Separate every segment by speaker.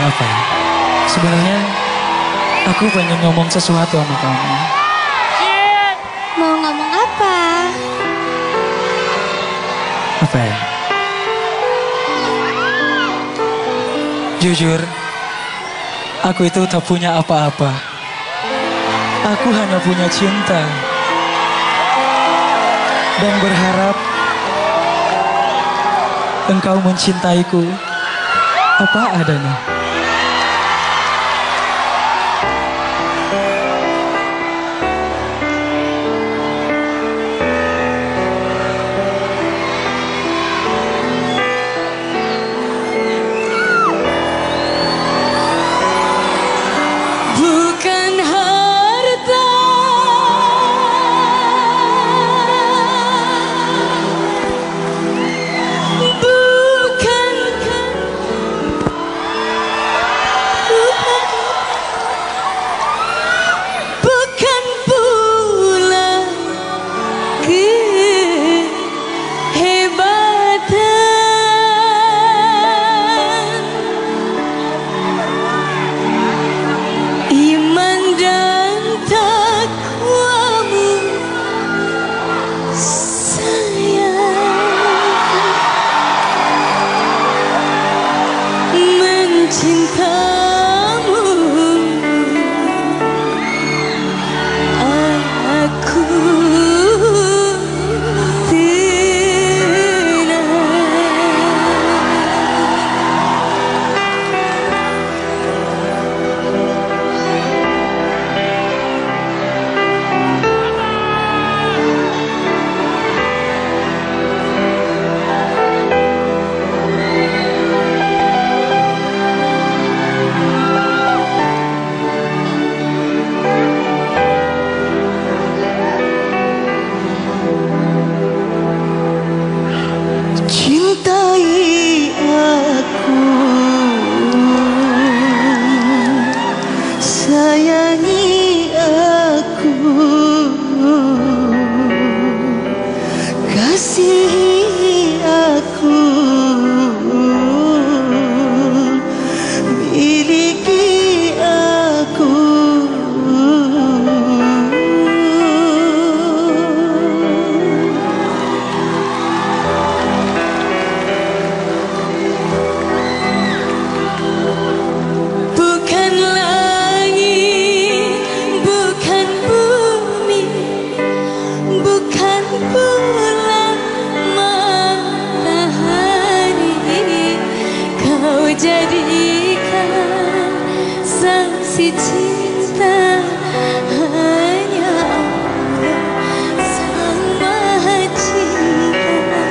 Speaker 1: Apa? Sebenarnya aku pengen ngomong sesuatu sama kamu.
Speaker 2: Mau ngomong apa?
Speaker 1: Apa ya? Jujur, aku itu tak punya apa-apa. Aku hanya punya cinta. Dan berharap engkau mencintaiku apa adanya.
Speaker 2: Bukan harta, bukan pula kehebatan, iman dan takwamu sayang, mencintamu aku cintai aku, sayangi aku, kasihi aku, miliki aku. Bukan langit, bukan bumi, bukan pula matahari, kau jadikan saksi cinta hanya Allah Sang Maha Cinta.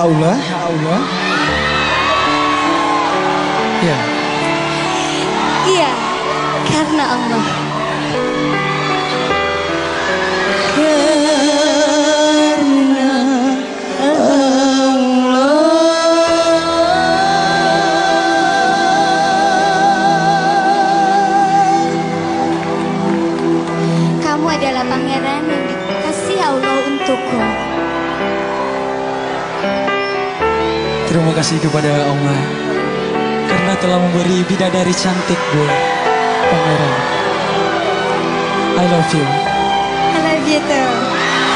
Speaker 1: Allah. Ya.
Speaker 2: Iya, karena Allah. Karena kamu adalah pangeran yang dikasih Allah untukku.
Speaker 1: Terima kasih kepada Allah karena telah memberi bidadari cantik buat pangeran. I love you.
Speaker 2: I love you too.